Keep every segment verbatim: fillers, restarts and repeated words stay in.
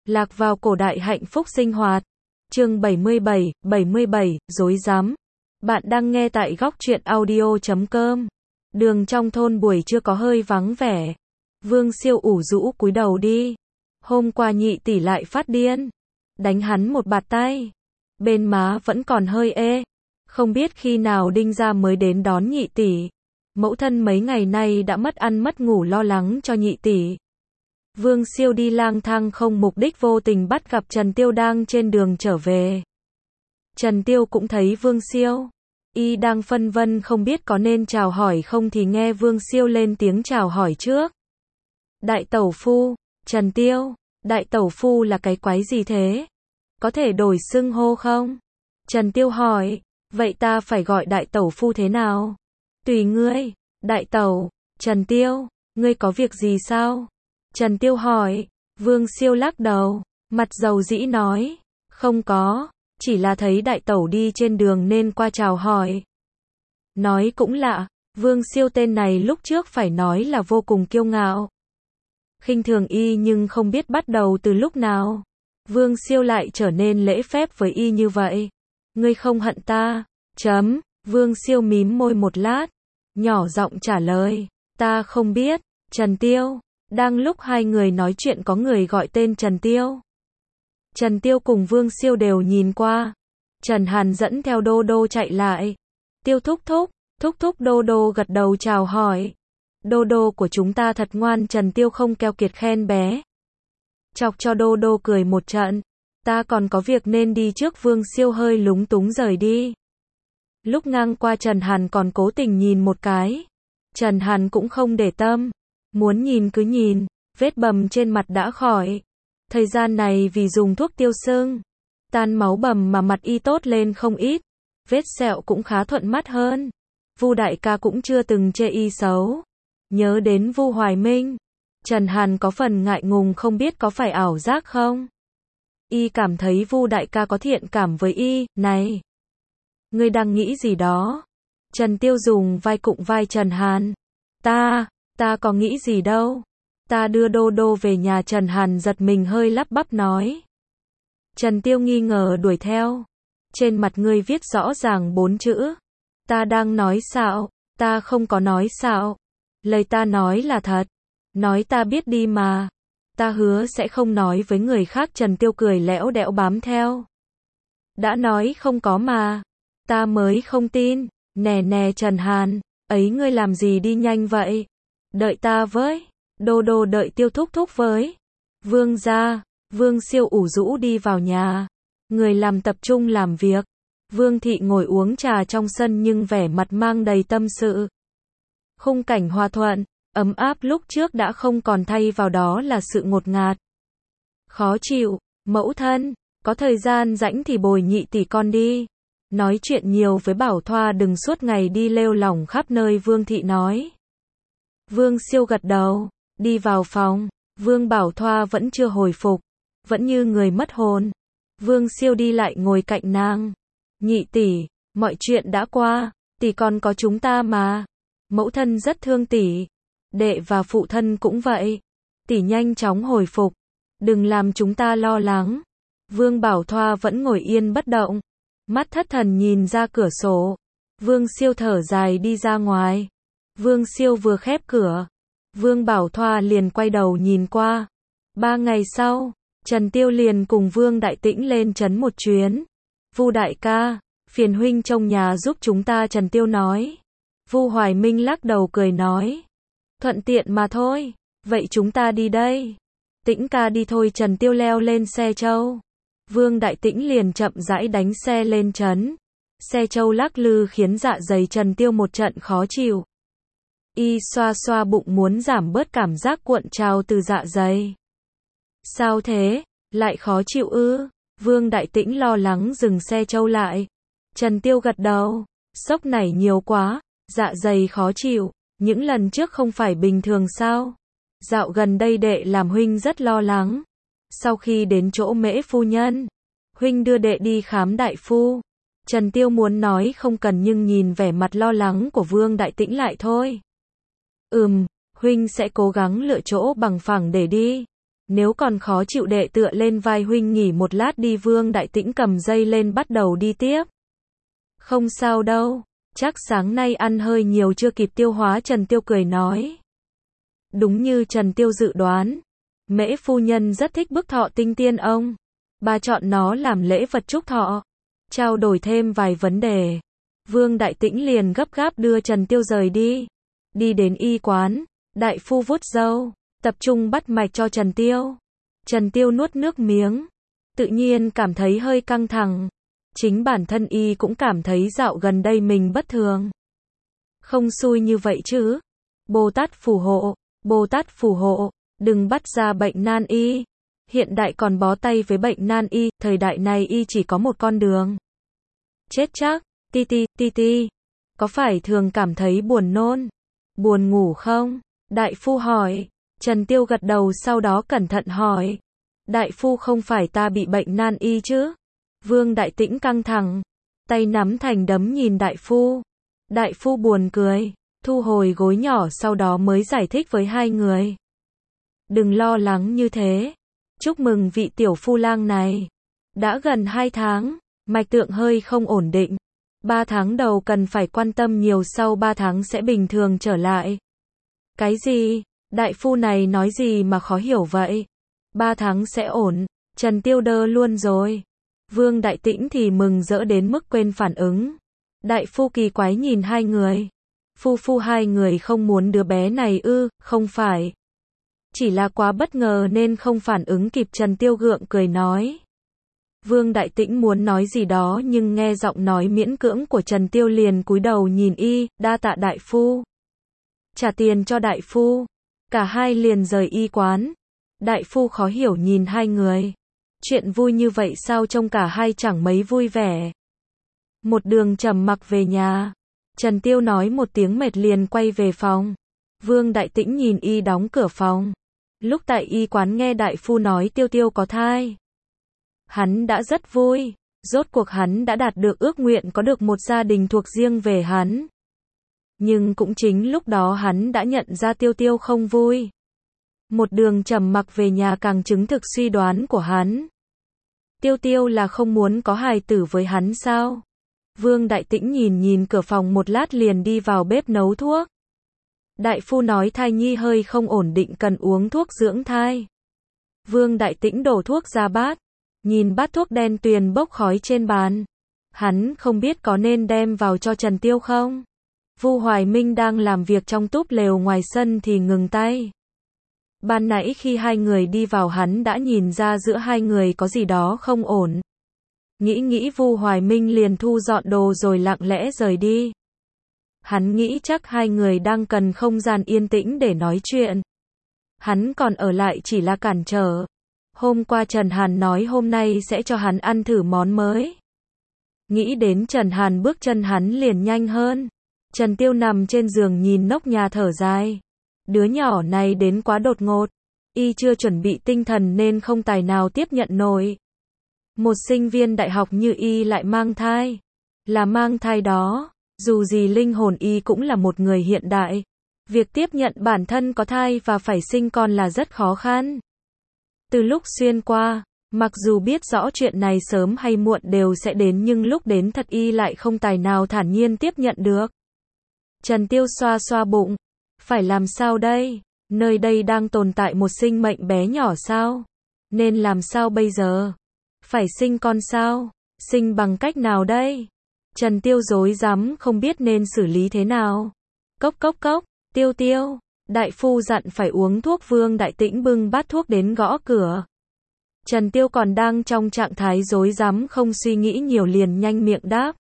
Lạc vào cổ đại hạnh phúc sinh hoạt. Chương bảy mươi bảy, bảy mươi bảy, rối rắm. Bạn đang nghe tại góc truyện audio chấm com. Đường trong thôn buổi trưa có hơi vắng vẻ. Vương Siêu ủ rũ cúi đầu đi. Hôm qua nhị tỷ lại phát điên. Đánh hắn một bạt tay. Bên má vẫn còn hơi ê. Không biết khi nào Đinh Gia mới đến đón nhị tỷ. Mẫu thân mấy ngày nay đã mất ăn mất ngủ lo lắng cho nhị tỷ. Vương Siêu đi lang thang không mục đích vô tình bắt gặp Trần Tiêu đang trên đường trở về. Trần Tiêu cũng thấy Vương Siêu. Y đang phân vân không biết có nên chào hỏi không thì nghe Vương Siêu lên tiếng chào hỏi trước. Đại tẩu phu, Trần Tiêu, đại tẩu phu là cái quái gì thế? Có thể đổi xưng hô không? Trần Tiêu hỏi, vậy ta phải gọi đại tẩu phu thế nào? Tùy ngươi, đại tẩu, Trần Tiêu, ngươi có việc gì sao? Trần Tiêu hỏi, Vương Siêu lắc đầu, mặt dầu dĩ nói, không có, chỉ là thấy đại tẩu đi trên đường nên qua chào hỏi. Nói cũng lạ, Vương Siêu tên này lúc trước phải nói là vô cùng kiêu ngạo. Khinh thường y nhưng không biết bắt đầu từ lúc nào. Vương Siêu lại trở nên lễ phép với y như vậy. Ngươi không hận ta, chấm, Vương Siêu mím môi một lát, nhỏ giọng trả lời, ta không biết, Trần Tiêu. Đang lúc hai người nói chuyện có người gọi tên Trần Tiêu. Trần Tiêu cùng Vương Siêu đều nhìn qua. Trần Hàn dẫn theo Đô Đô chạy lại. Tiêu thúc thúc, thúc thúc Đô Đô gật đầu chào hỏi. Đô Đô của chúng ta thật ngoan, Trần Tiêu không keo kiệt khen bé. Chọc cho Đô Đô cười một trận. Ta còn có việc nên đi trước, Vương Siêu hơi lúng túng rời đi. Lúc ngang qua Trần Hàn còn cố tình nhìn một cái. Trần Hàn cũng không để tâm. Muốn nhìn cứ nhìn, vết bầm trên mặt đã khỏi. Thời gian này vì dùng thuốc tiêu sưng, tan máu bầm mà mặt y tốt lên không ít. Vết sẹo cũng khá thuận mắt hơn. Vu đại ca cũng chưa từng chê y xấu. Nhớ đến Vu Hoài Minh, Trần Hàn có phần ngại ngùng không biết có phải ảo giác không. Y cảm thấy Vu đại ca có thiện cảm với y. Này, ngươi đang nghĩ gì đó? Trần Tiêu dùng vai cụng vai Trần Hàn. Ta... Ta có nghĩ gì đâu. Ta đưa Đô Đô về nhà. Trần Hàn giật mình hơi lắp bắp nói. Trần Tiêu nghi ngờ đuổi theo. Trên mặt ngươi viết rõ ràng bốn chữ. Ta đang nói xạo. Ta không có nói xạo. Lời ta nói là thật. Nói ta biết đi mà. Ta hứa sẽ không nói với người khác. Trần Tiêu cười lẽo đẽo bám theo. Đã nói không có mà. Ta mới không tin. Nè nè Trần Hàn. Ấy ngươi làm gì đi nhanh vậy? Đợi ta với. Đô Đô đợi Tiêu thúc thúc với. Vương gia. Vương Siêu ủ rũ đi vào nhà. Người làm tập trung làm việc. Vương thị ngồi uống trà trong sân nhưng vẻ mặt mang đầy tâm sự. Khung cảnh hòa thuận, ấm áp lúc trước đã không còn, thay vào đó là sự ngột ngạt. Khó chịu, mẫu thân, có thời gian rảnh thì bồi nhị tỷ con đi. Nói chuyện nhiều với Bảo Thoa, đừng suốt ngày đi lêu lỏng khắp nơi, Vương thị nói. Vương Siêu gật đầu, đi vào phòng. Vương Bảo Thoa vẫn chưa hồi phục, vẫn như người mất hồn. Vương Siêu đi lại ngồi cạnh nàng. Nhị tỷ, mọi chuyện đã qua, tỷ còn có chúng ta mà. Mẫu thân rất thương tỷ, đệ và phụ thân cũng vậy. Tỷ nhanh chóng hồi phục, đừng làm chúng ta lo lắng. Vương Bảo Thoa vẫn ngồi yên bất động, mắt thất thần nhìn ra cửa sổ. Vương Siêu thở dài đi ra ngoài. Vương Siêu vừa khép cửa, Vương Bảo Thoa liền quay đầu nhìn qua. Ba ngày sau, Trần Tiêu liền cùng Vương Đại Tĩnh lên trấn một chuyến. Vu đại ca, phiền huynh trông nhà giúp chúng ta, Trần Tiêu nói. Vu Hoài Minh lắc đầu cười nói, thuận tiện mà thôi, vậy chúng ta đi đây. Tĩnh ca đi thôi. Trần Tiêu leo lên xe trâu. Vương Đại Tĩnh liền chậm rãi đánh xe lên trấn. Xe trâu lắc lư khiến dạ dày Trần Tiêu một trận khó chịu. Y xoa xoa bụng muốn giảm bớt cảm giác cuộn trào từ dạ dày. Sao thế? Lại khó chịu ư? Vương Đại Tĩnh lo lắng dừng xe trâu lại. Trần Tiêu gật đầu. Sốc nảy nhiều quá, dạ dày khó chịu. Những lần trước không phải bình thường sao? Dạo gần đây đệ làm huynh rất lo lắng. Sau khi đến chỗ Mễ phu nhân, huynh đưa đệ đi khám đại phu. Trần Tiêu muốn nói không cần nhưng nhìn vẻ mặt lo lắng của Vương Đại Tĩnh lại thôi. Ừm, huynh sẽ cố gắng lựa chỗ bằng phẳng để đi. Nếu còn khó chịu đệ tựa lên vai huynh nghỉ một lát đi. Vương Đại Tĩnh cầm dây lên bắt đầu đi tiếp. Không sao đâu, chắc sáng nay ăn hơi nhiều chưa kịp tiêu hóa. Trần Tiêu cười nói. Đúng như Trần Tiêu dự đoán, Mễ phu nhân rất thích bức thọ tinh tiên ông. Bà chọn nó làm lễ vật chúc thọ. Trao đổi thêm vài vấn đề, Vương Đại Tĩnh liền gấp gáp đưa Trần Tiêu rời đi. Đi đến y quán, đại phu vuốt râu, tập trung bắt mạch cho Trần Tiêu. Trần Tiêu nuốt nước miếng, tự nhiên cảm thấy hơi căng thẳng. Chính bản thân y cũng cảm thấy dạo gần đây mình bất thường. Không xui như vậy chứ. Bồ Tát phù hộ, Bồ Tát phù hộ, đừng bắt ra bệnh nan y. Hiện đại còn bó tay với bệnh nan y, thời đại này y chỉ có một con đường. Chết chắc. Ti ti, ti ti. Có phải thường cảm thấy buồn nôn, buồn ngủ không? Đại phu hỏi. Trần Tiêu gật đầu sau đó cẩn thận hỏi. Đại phu không phải ta bị bệnh nan y chứ? Vương Đại Tĩnh căng thẳng, tay nắm thành đấm nhìn đại phu. Đại phu buồn cười, thu hồi gối nhỏ sau đó mới giải thích với hai người. Đừng lo lắng như thế. Chúc mừng vị tiểu phu lang này. Đã gần hai tháng, mạch tượng hơi không ổn định. Ba tháng đầu cần phải quan tâm nhiều, sau ba tháng sẽ bình thường trở lại. Cái gì? Đại phu này nói gì mà khó hiểu vậy? Ba tháng sẽ ổn. Trần Tiêu đơ luôn rồi. Vương Đại Tĩnh thì mừng rỡ đến mức quên phản ứng. Đại phu kỳ quái nhìn hai người. Phu phu hai người không muốn đứa bé này ư? Không phải. Chỉ là quá bất ngờ nên không phản ứng kịp. Trần Tiêu gượng cười nói. Vương Đại Tĩnh muốn nói gì đó nhưng nghe giọng nói miễn cưỡng của Trần Tiêu liền cúi đầu nhìn y. Đa tạ đại phu. Trả tiền cho đại phu. Cả hai liền rời y quán. Đại phu khó hiểu nhìn hai người. Chuyện vui như vậy sao trông cả hai chẳng mấy vui vẻ. Một đường trầm mặc về nhà. Trần Tiêu nói một tiếng mệt liền quay về phòng. Vương Đại Tĩnh nhìn y đóng cửa phòng. Lúc tại y quán nghe đại phu nói Tiêu Tiêu có thai, hắn đã rất vui. Rốt cuộc hắn đã đạt được ước nguyện có được một gia đình thuộc riêng về hắn. Nhưng cũng chính lúc đó hắn đã nhận ra Tiêu Tiêu không vui. Một đường trầm mặc về nhà càng chứng thực suy đoán của hắn. Tiêu Tiêu là không muốn có hài tử với hắn sao? Vương Đại Tĩnh nhìn nhìn cửa phòng một lát liền đi vào bếp nấu thuốc. Đại phu nói thai nhi hơi không ổn định cần uống thuốc dưỡng thai. Vương Đại Tĩnh đổ thuốc ra bát. Nhìn bát thuốc đen tuyền bốc khói trên bàn. Hắn không biết có nên đem vào cho Trần Tiêu không? Vu Hoài Minh đang làm việc trong túp lều ngoài sân thì ngừng tay. Ban nãy khi hai người đi vào hắn đã nhìn ra giữa hai người có gì đó không ổn. Nghĩ nghĩ Vu Hoài Minh liền thu dọn đồ rồi lặng lẽ rời đi. Hắn nghĩ chắc hai người đang cần không gian yên tĩnh để nói chuyện. Hắn còn ở lại chỉ là cản trở. Hôm qua Trần Hàn nói hôm nay sẽ cho hắn ăn thử món mới. Nghĩ đến Trần Hàn bước chân hắn liền nhanh hơn. Trần Tiêu nằm trên giường nhìn nóc nhà thở dài. Đứa nhỏ này đến quá đột ngột. Y chưa chuẩn bị tinh thần nên không tài nào tiếp nhận nổi. Một sinh viên đại học như y lại mang thai. Là mang thai đó. Dù gì linh hồn y cũng là một người hiện đại. Việc tiếp nhận bản thân có thai và phải sinh con là rất khó khăn. Từ lúc xuyên qua, mặc dù biết rõ chuyện này sớm hay muộn đều sẽ đến nhưng lúc đến thật y lại không tài nào thản nhiên tiếp nhận được. Trần Tiêu xoa xoa bụng. Phải làm sao đây? Nơi đây đang tồn tại một sinh mệnh bé nhỏ sao? Nên làm sao bây giờ? Phải sinh con sao? Sinh bằng cách nào đây? Trần Tiêu rối rắm không biết nên xử lý thế nào. Cốc cốc cốc, Tiêu Tiêu. Đại phu dặn phải uống thuốc. Vương Đại Tĩnh bưng bát thuốc đến gõ cửa. Trần Tiêu còn đang trong trạng thái rối rắm không suy nghĩ nhiều liền nhanh miệng đáp.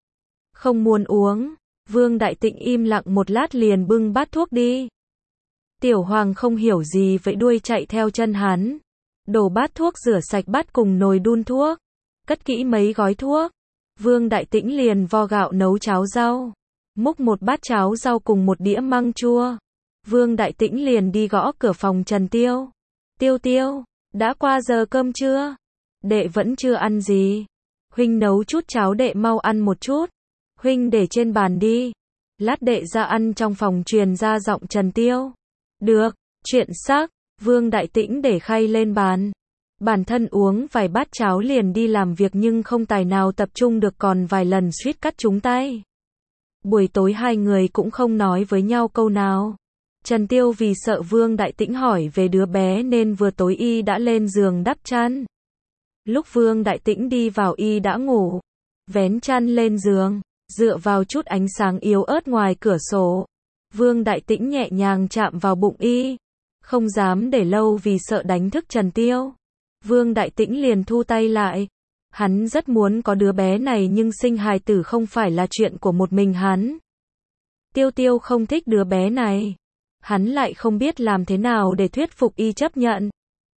Không muốn uống. Vương Đại Tĩnh im lặng một lát liền bưng bát thuốc đi. Tiểu Hoàng không hiểu gì vậy đuôi chạy theo chân hắn. Đổ bát thuốc rửa sạch bát cùng nồi đun thuốc. Cất kỹ mấy gói thuốc. Vương Đại Tĩnh liền vo gạo nấu cháo rau. Múc một bát cháo rau cùng một đĩa măng chua. Vương Đại Tĩnh liền đi gõ cửa phòng Trần Tiêu. Tiêu Tiêu, đã qua giờ cơm chưa? Đệ vẫn chưa ăn gì. Huynh nấu chút cháo đệ mau ăn một chút. Huynh để trên bàn đi. Lát đệ ra ăn. Trong phòng truyền ra giọng Trần Tiêu. Được, chuyện xác. Vương Đại Tĩnh để khay lên bàn. Bản thân uống vài bát cháo liền đi làm việc nhưng không tài nào tập trung được, còn vài lần suýt cắt trúng tay. Buổi tối hai người cũng không nói với nhau câu nào. Trần Tiêu vì sợ Vương Đại Tĩnh hỏi về đứa bé nên vừa tối y đã lên giường đắp chăn. Lúc Vương Đại Tĩnh đi vào y đã ngủ. Vén chăn lên giường, dựa vào chút ánh sáng yếu ớt ngoài cửa sổ. Vương Đại Tĩnh nhẹ nhàng chạm vào bụng y. Không dám để lâu vì sợ đánh thức Trần Tiêu. Vương Đại Tĩnh liền thu tay lại. Hắn rất muốn có đứa bé này nhưng sinh hài tử không phải là chuyện của một mình hắn. Tiêu Tiêu không thích đứa bé này. Hắn lại không biết làm thế nào để thuyết phục y chấp nhận.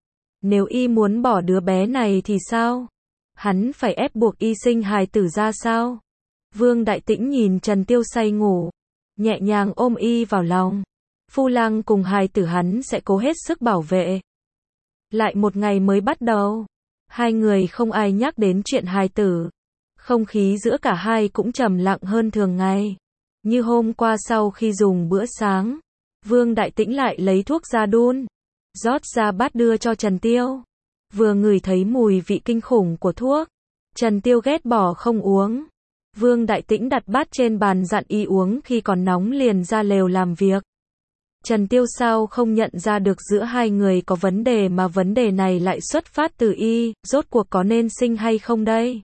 Nếu y muốn bỏ đứa bé này thì sao? Hắn phải ép buộc y sinh hài tử ra sao? Vương Đại Tĩnh nhìn Trần Tiêu say ngủ, nhẹ nhàng ôm y vào lòng. Phu Lang cùng hài tử hắn sẽ cố hết sức bảo vệ. Lại một ngày mới bắt đầu. Hai người không ai nhắc đến chuyện hài tử. Không khí giữa cả hai cũng trầm lặng hơn thường ngày. Như hôm qua sau khi dùng bữa sáng, Vương Đại Tĩnh lại lấy thuốc ra đun, rót ra bát đưa cho Trần Tiêu. Vừa ngửi thấy mùi vị kinh khủng của thuốc, Trần Tiêu ghét bỏ không uống. Vương Đại Tĩnh đặt bát trên bàn dặn y uống khi còn nóng liền ra lều làm việc. Trần Tiêu sao không nhận ra được giữa hai người có vấn đề mà vấn đề này lại xuất phát từ y, rốt cuộc có nên sinh hay không đây?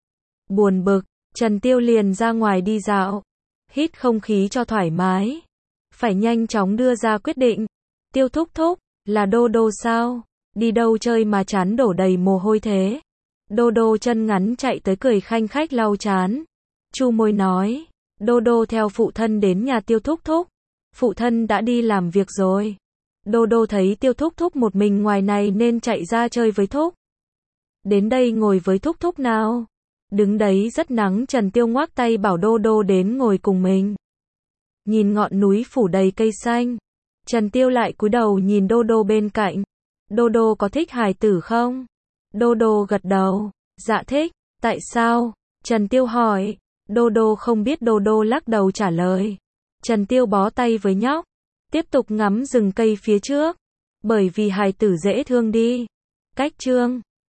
Buồn bực, Trần Tiêu liền ra ngoài đi dạo, hít không khí cho thoải mái. Phải nhanh chóng đưa ra quyết định. Tiêu thúc thúc, là Đô Đô sao? Đi đâu chơi mà trán đổ đầy mồ hôi thế? Đô Đô chân ngắn chạy tới cười khanh khách lau chán. Chu môi nói, Đô Đô theo phụ thân đến nhà Tiêu thúc thúc. Phụ thân đã đi làm việc rồi. Đô Đô thấy Tiêu thúc thúc một mình ngoài này nên chạy ra chơi với thúc. Đến đây ngồi với thúc thúc nào. Đứng đấy rất nắng, Trần Tiêu ngoác tay bảo Đô Đô đến ngồi cùng mình. Nhìn ngọn núi phủ đầy cây xanh, Trần Tiêu lại cúi đầu nhìn Đô Đô bên cạnh. Đô Đô có thích hài tử không? Đô Đô gật đầu, dạ thích. Tại sao? Trần Tiêu hỏi. Đô Đô không biết, Đô Đô lắc đầu trả lời. Trần Tiêu bó tay với nhóc, tiếp tục ngắm rừng cây phía trước. Bởi vì hài tử dễ thương đi. Cách chương